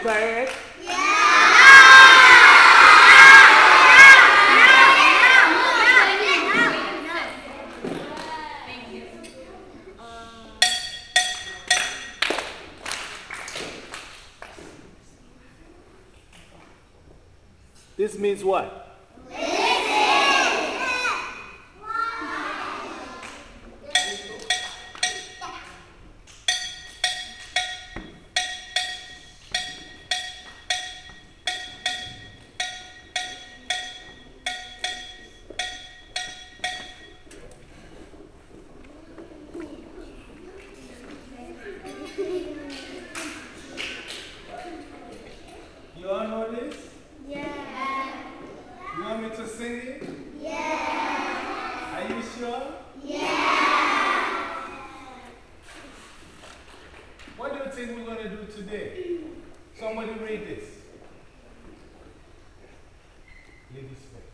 try it? This means what? You all know this? Yeah. You want me to sing it? Yeah. Are you sure? Yeah. What do you think we're going to do today? Somebody read this. Ladies first.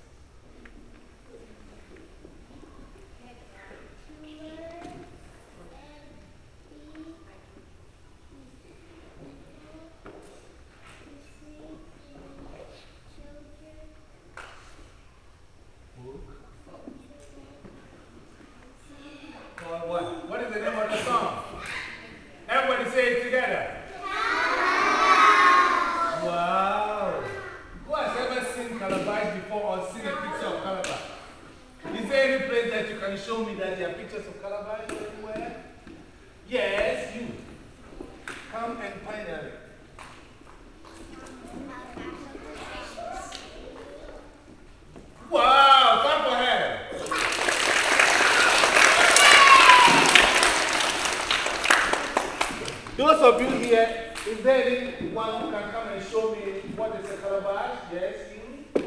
What is the name of the song? Everybody say it together. Wow. Who has ever seen Calabash before or seen a picture of Calabash? Is there any place that you can show me that there are pictures of Calabash anywhere? Yes, you. Come and find it. Wow, clap for her. Those of you here, is there anyone who can come and show me what is a calabash? Yes, you?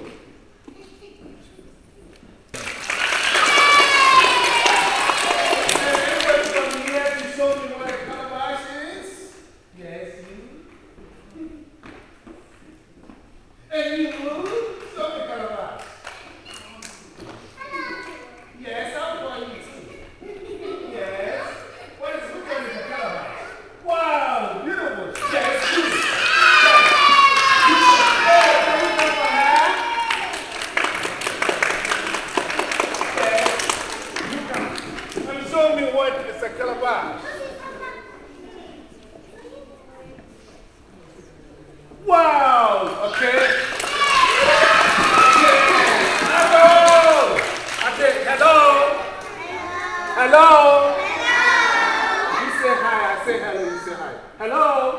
Anybody from here to show me what a calabash is? Yes, you? And you? Show me calabash. Yes, I'll call you too. Yes. What is which one is a calabash? Wow, beautiful. Yes, you. Yes. Hey, can we go for her? Yes. You come. And show me what is a calabash. Wow, okay. Hello. I say hello. Hello. You say hi, I say hello, you say hi. Hello?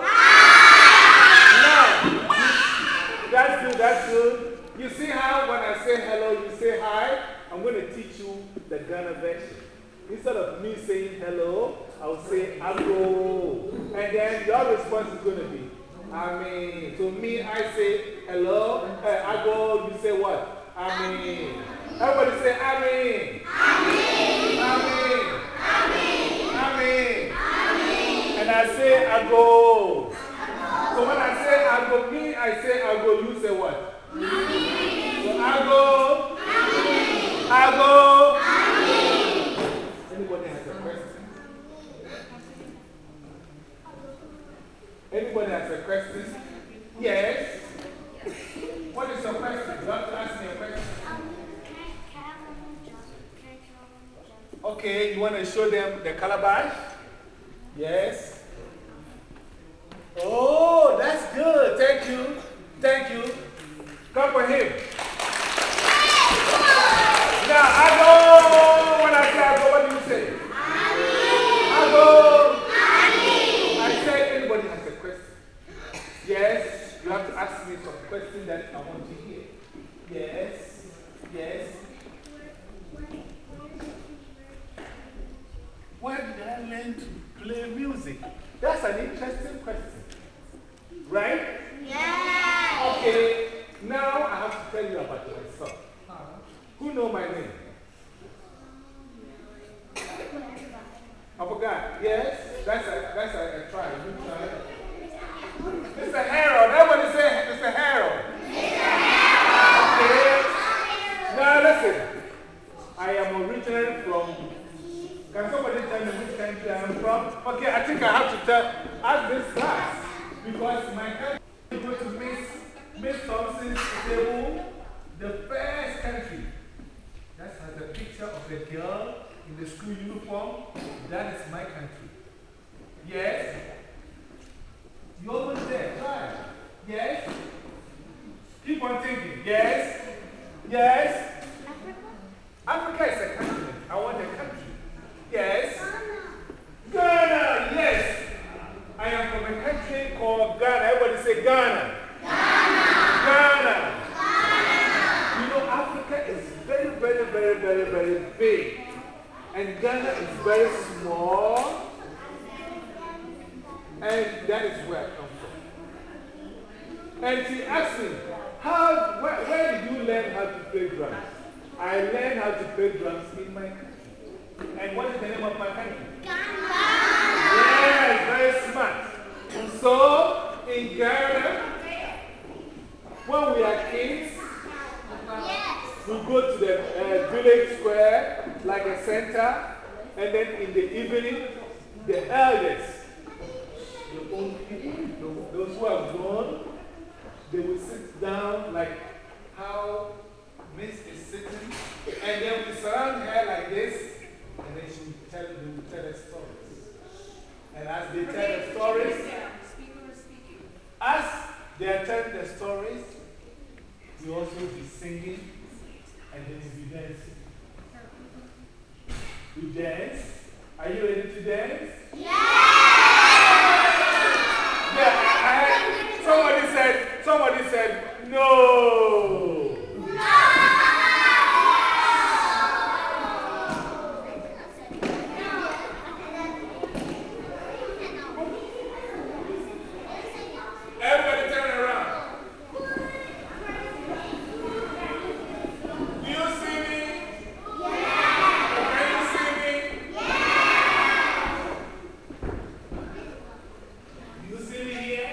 Hi! No. That's good, that's good. You see how when I say hello, you say hi? I'm going to teach you the Ghana version. Instead of me saying hello, I will say ago. And then your response is going to be, I mean. So me, I say hello, ago, you say what? I mean. Everybody say I mean. I mean. I mean. I mean. And I say I go. So when I say I go, me, I say I go, you say what? So I go. I go. Anybody has a question? Anybody has a question? Yes. What is your question? You have to ask me a question. Okay, you want to show them the calabash? Yes. Oh, that's good. Thank you. Thank you. Come for him. Now, I go. When I say I go, what do you say? I go. I say, anybody has a question? Yes. You have to ask me some questions that I want to hear. Yes. Yes. Where did I learn to play music? That's an interesting question. Right? Yeah. Okay, now I have to tell you about myself. Who know my name? I forgot. Yes? That's a try. You try. Mr. Harold. Everybody say Mr. Harold. Okay. Now listen. I am originally from. Can somebody tell me which country I am from? Okay, I think I have to ask this class. Because my country go to Miss Thompson's table, the first country that has a picture of a girl in the school uniform, that is my country. Yes? You almost there. Try. Yes? Keep on thinking. Yes? Yes? Africa is a continent. I want a country. Yes? Ghana. Yes. I am from a country called Ghana. Everybody say Ghana. Ghana. You know, Africa is very big. And Ghana is very small. And that is where I come from. And she asked me, where did you learn how to play drums? I learned how to play drums in my country. And what is the name of my country? Ghana. Yes, very smart. So, in Ghana, when we are kids, we go to the village square, like a center, and then in the evening, the elders, the old people, those who have grown, they will sit down like how Miss is sitting, and then we surround her like this, and then she will tell us stories. And as they tell the stories, as they are telling the stories, we also be singing, and then we be dancing. We dance. Are you ready to dance? Somebody said, no. Everybody turn around. Do you see me? Can you see me? Do you see me here?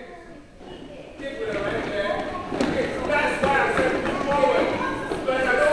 But I don't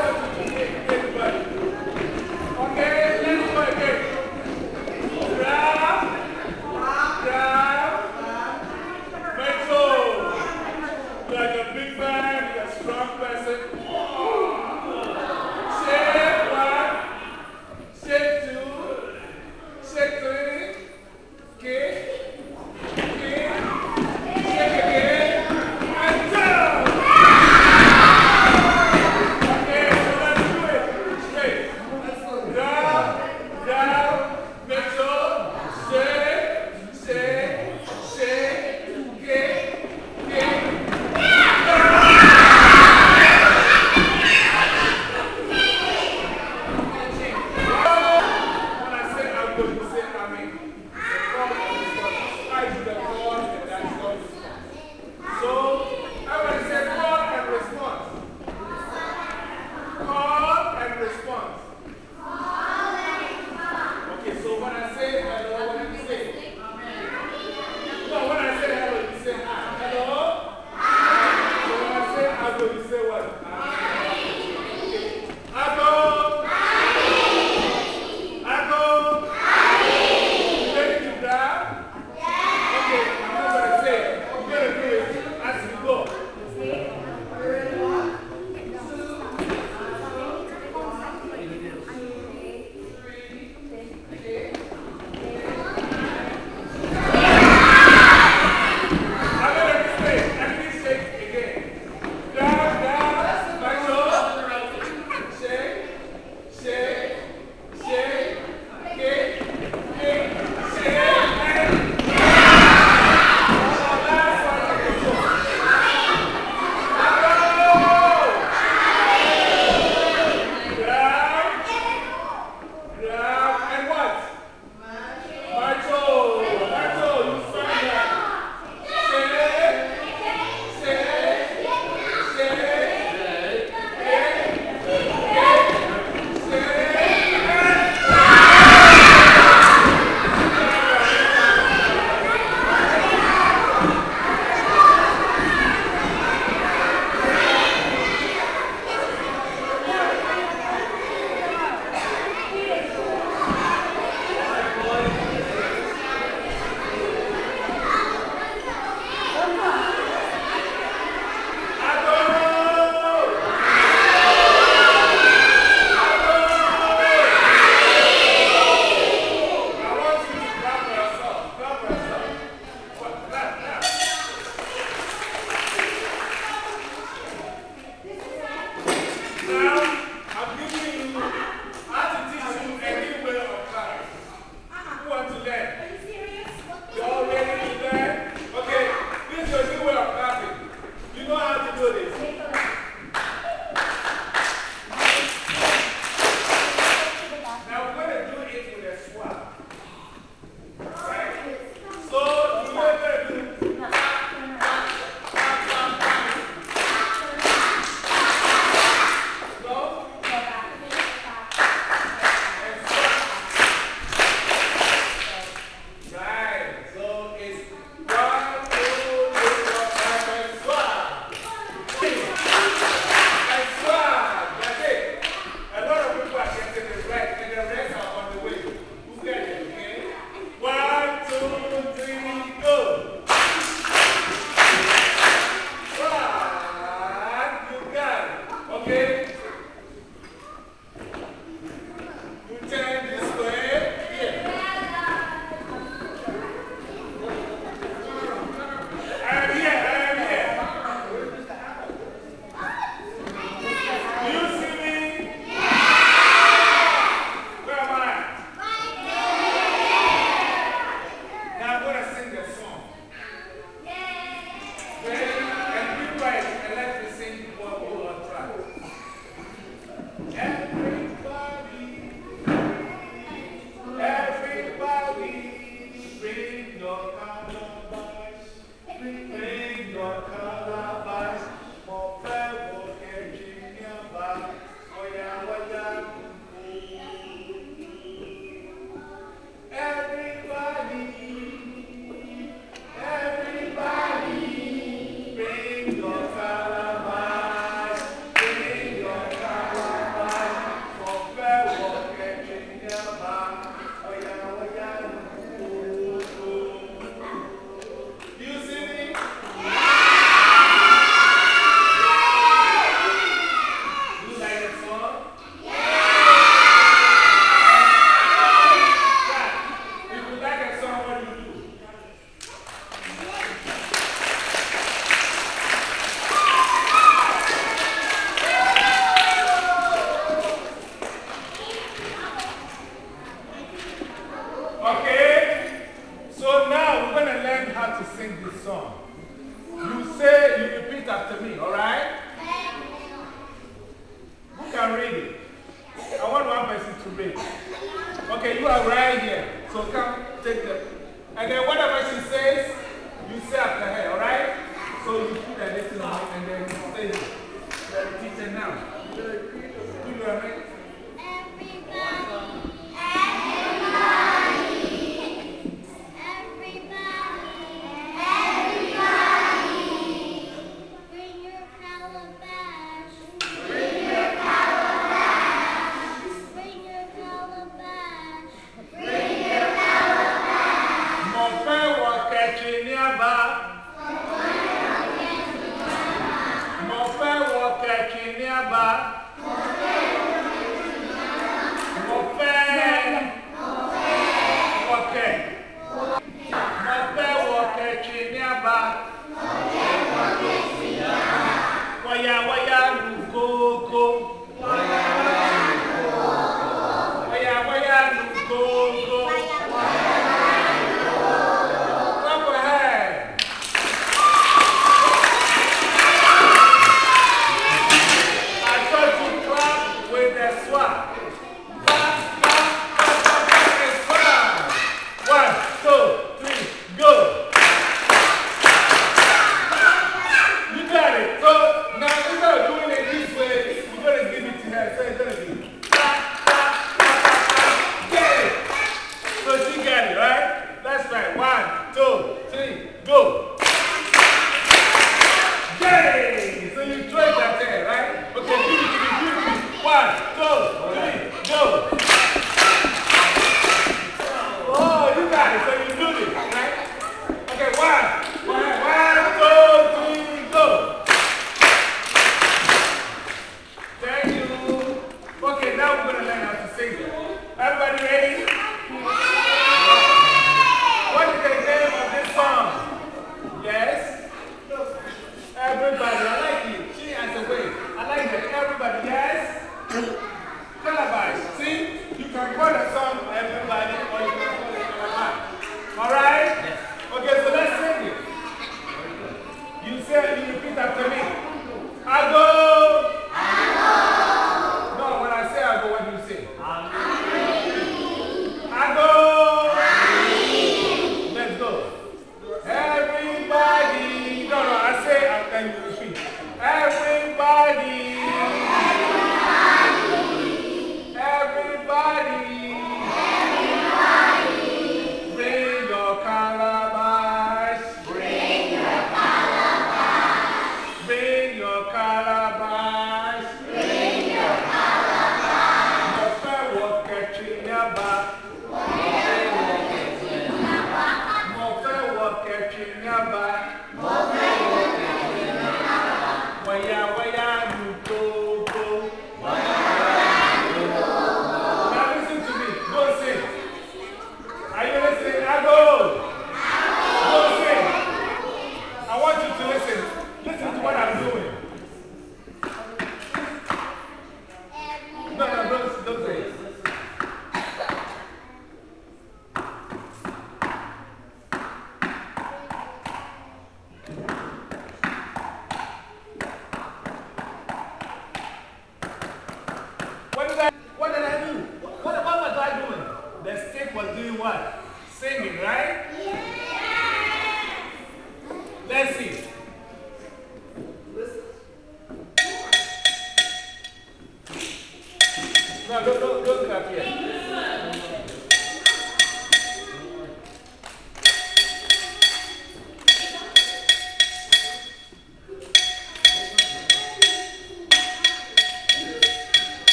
Let's see.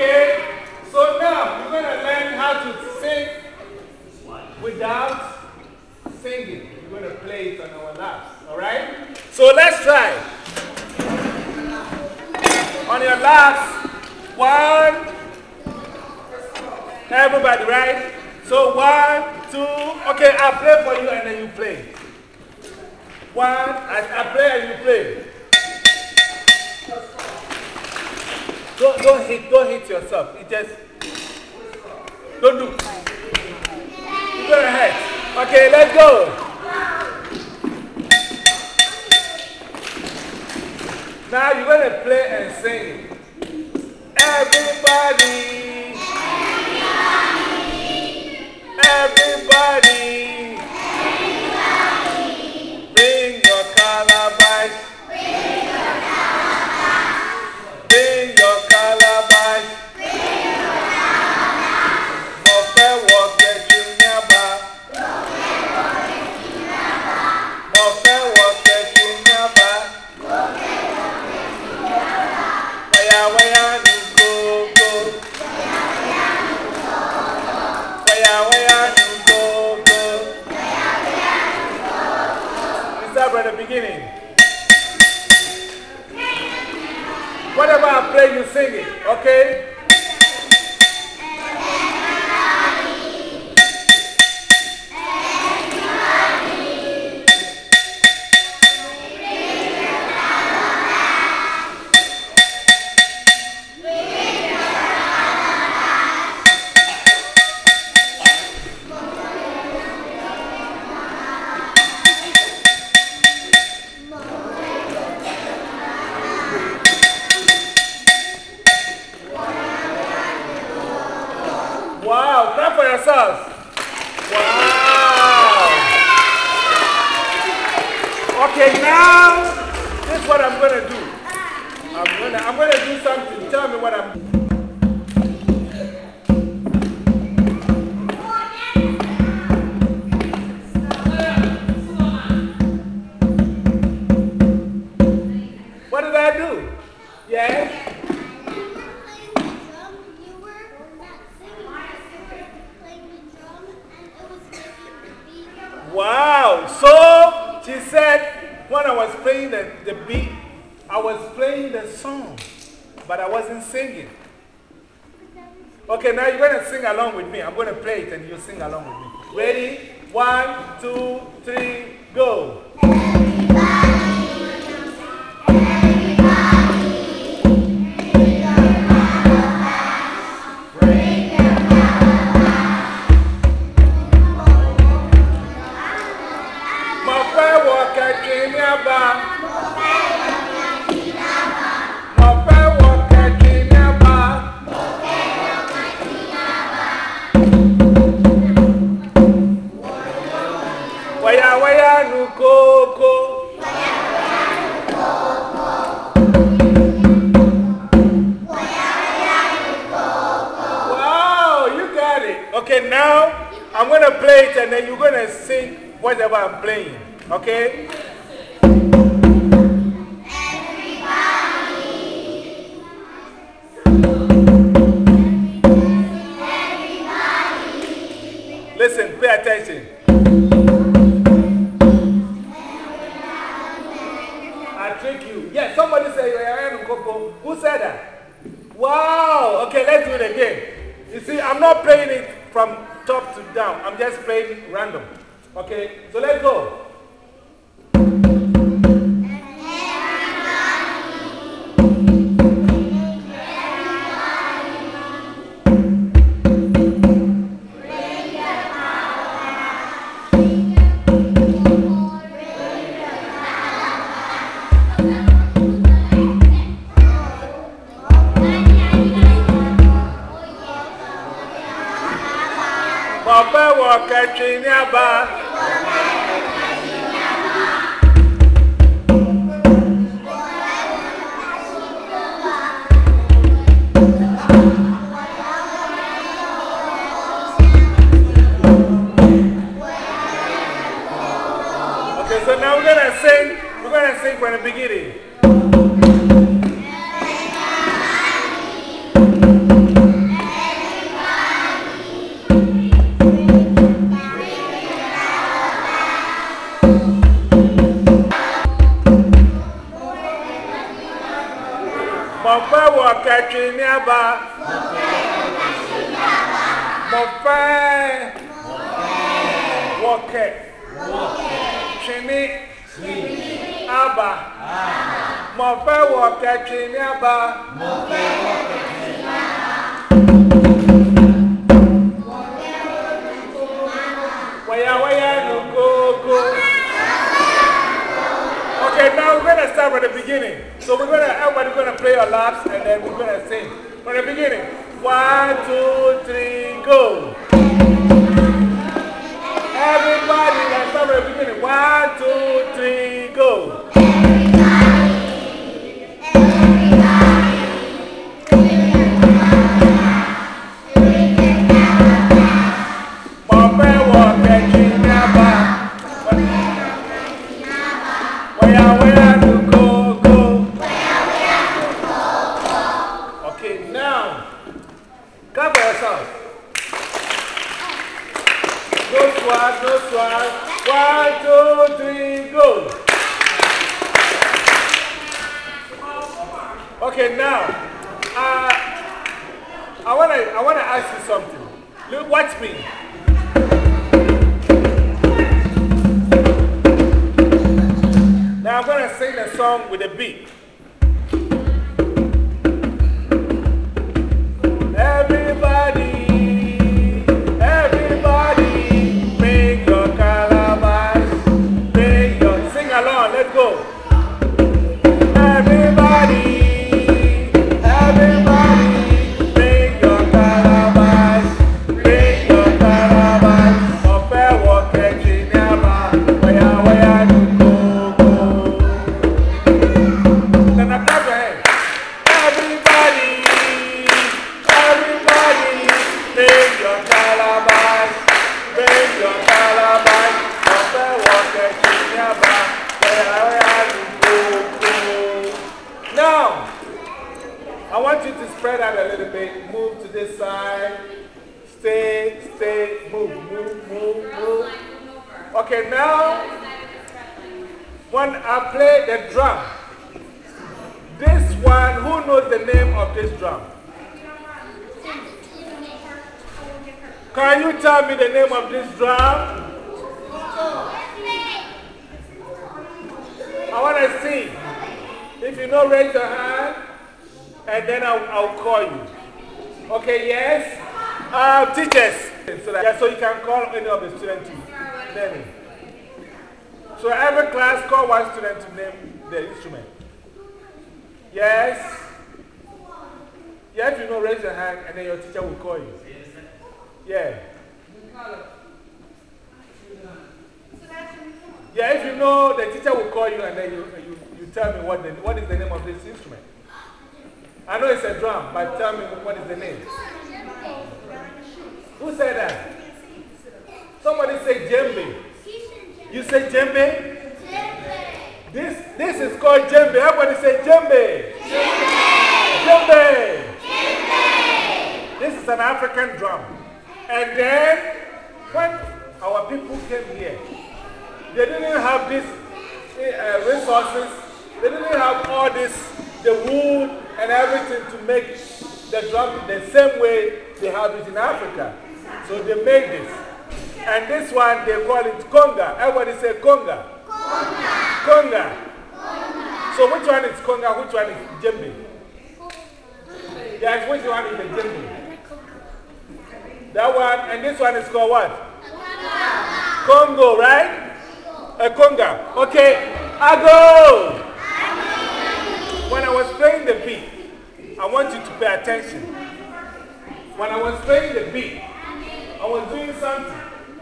Okay? So now, we're going to learn how to sing without singing. We're going to play it on our laps. Alright? So let's try. On your laps, 1. Everybody, right? So 1, 2. Okay, I'll play for you and then you play. 1. I play and you play. Don't hit yourself. It just don't do. You're gonna hurt. Okay, let's go. Now you're gonna play and sing. Everybody, everybody, bring your calabash. Bring your calabash. Mofe woke chinyaba. Mofe woke chinyaba. Waya waya nu go go. Waya waya nu go go. We start from the beginning. Whatever I play, you sing it, okay? Wow, clap for yourselves. Wow. Okay, now, this is what I'm going to do. I'm going to do something. Tell me what I'm doing. What did I do? Yes? Wow, so she said when I was playing the beat, I was playing the song, but I wasn't singing. Okay, now you're going to sing along with me. I'm going to play it and you sing along with me. Ready? 1, 2, 3, go. Wow, you got it. Okay, now I'm going to play it and then you're going to sing whatever I'm playing. Okay? Listen, pay attention. I trick you. Yes, somebody said who said that? Wow. Okay, let's do it again. You see, I'm not playing it from top to down. I'm just playing random. Okay, so let's go. Papa walk catching your bar. Okay, so now we're gonna sing from the beginning. Mofe. Woke. Chini. Aba. Mofe woke chini aba. Waya no go. Okay, now we're going to start from the beginning. So everybody's going to play your laps and then we're going to sing. From the beginning. 1, 2, 3, go. Everybody, let's start from the beginning. 1, 2, 3, go. Okay, now, clap for yourself. No swag, no swag. 1, 2, 3, go. Okay, now, I want to ask you something. Look, watch me. Now I'm going to sing the song with a beat. Everybody, bring your calabash, sing along, let's go. Everybody, bring your calabash, Ope woke chinyaba, waya no go. Then I clap your hands. Everybody, bring your calabash, Ope woke chinyaba, waya no go. Now, I want you to spread out a little bit, move to this side, stay, move. Okay, now, when I play the drum, this one, who knows the name of this drum? Can you tell me the name of this drum? I want to see. If you know, raise your hand, and then I'll call you. Okay, yes? Teachers. So you can call any of the students to name it. So every class, call one student to name the instrument. Yes? Yeah, if you know, raise your hand, and then your teacher will call you. Yeah. Yeah, if you know, the teacher will call you, and then you tell me what is the name of this instrument. I know it's a drum, but tell me what is the name. Who said that? Somebody say djembe. You say djembe? This is called djembe. Everybody say djembe. Djembe. This is an African drum. And then, when our people came here, they didn't have these resources. They didn't have all this, the wood and everything to make the drum the same way they have it in Africa. So they made this. And this one, they call it conga. Everybody say conga. Conga. So which one is conga? Which one is djembe? Yes, which one is the djembe? That one, and this one is called what? Congo, right? A conga. Okay, I go. When I was playing the beat, I want you to pay attention. When I was playing the beat, I was doing something.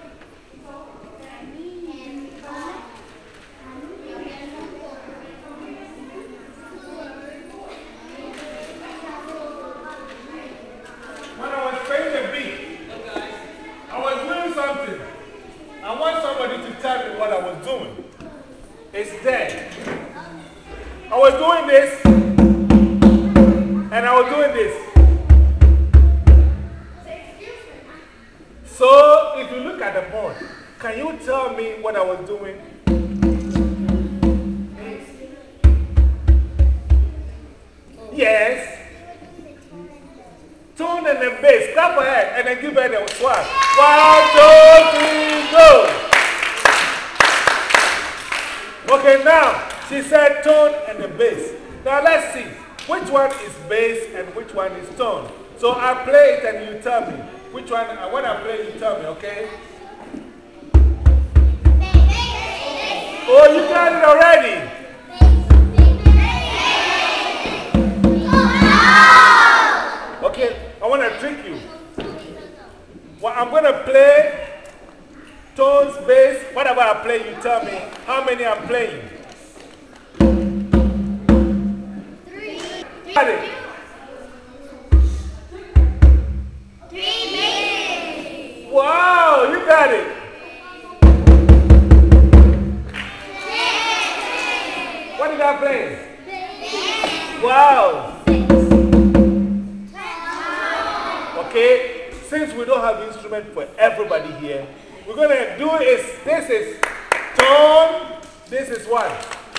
When I was playing the beat, I was doing something. I want somebody to tell me what I was doing. It's there. I was doing this, and I was doing this. So, if you look at the board, can you tell me what I was doing? Yes. tone and the bass. Clap her hand and then give her the swag. 1, 2, 3, go. Okay, now she said tone and the bass. Now let's see which one is bass and which one is tone. So I play it and you tell me which one. When I play, you tell me, okay? Oh, you got it already. Okay, I want to trick you. Well, I'm going to play tones, bass. Whatever I play, you tell me how many I'm playing. 3. Got it. 3 bass. Wow, you got it. What did I play? Wow. Okay, since we don't have instrument for everybody here, we're going to do is, this is tone, this is what?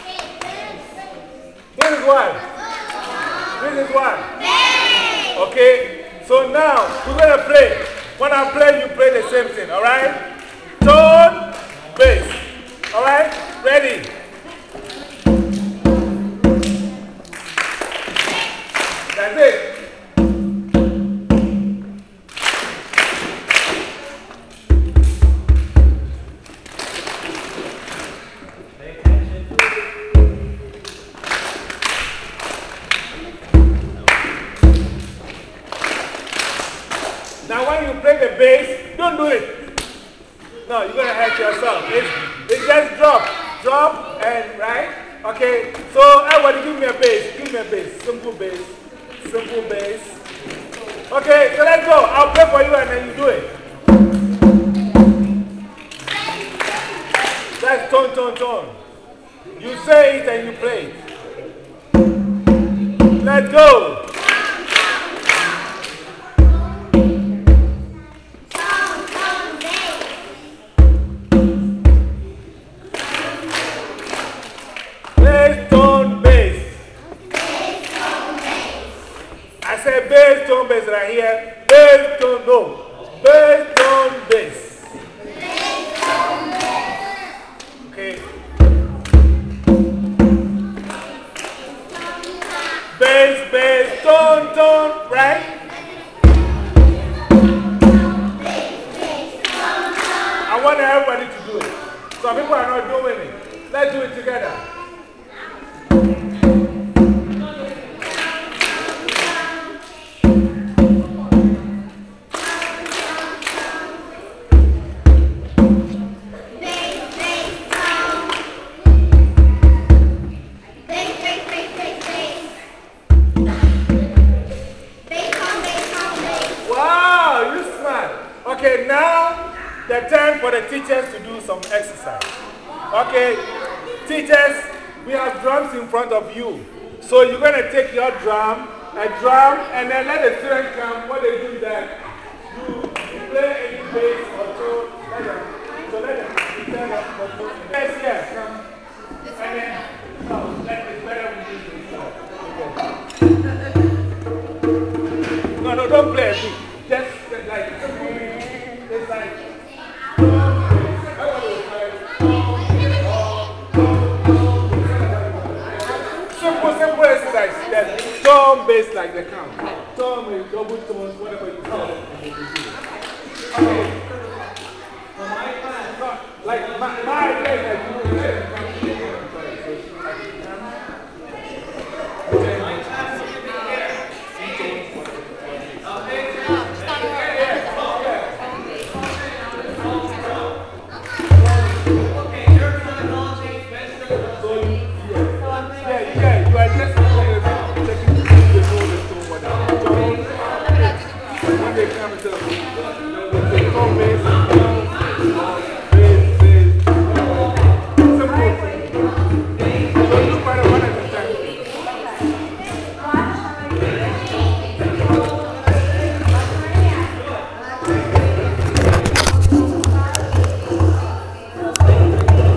This is what? This is what? Okay, so now we're going to play. When I play, you play the same thing, alright? Tone, bass. Alright? Ready? That's it. Now when you play the bass, don't do it. No, you're going to hurt yourself. It's just drop and right? Okay, so everybody give me a bass. Give me a bass. Simple bass. Simple bass. Okay, so let's go. I'll play for you and then you do it. That's tone, tone, tone. You say it and you play it. Let's go. Bass, tone, bass. I said bass, tone, bass right here. Bass, tone, no. Bass, tone, bass. Okay. Bass, bass, tone, tone, right? I want everybody to do it. Some people are not doing it. Let's do it together. Okay, now the time for the teachers to do some exercise. Okay, teachers, we have drums in front of you. So you're going to take your drum, and then let the students come. What they do is that you play any bass or tone. So let them pretend of control. Yes, yes, come. And then, no, it's better we do this. No, don't play a beat. Just like, it's like, simple exercise. That's tone, bass like the count. Tone is double tones, whatever you call it. Okay. Like my bass, like you When they come to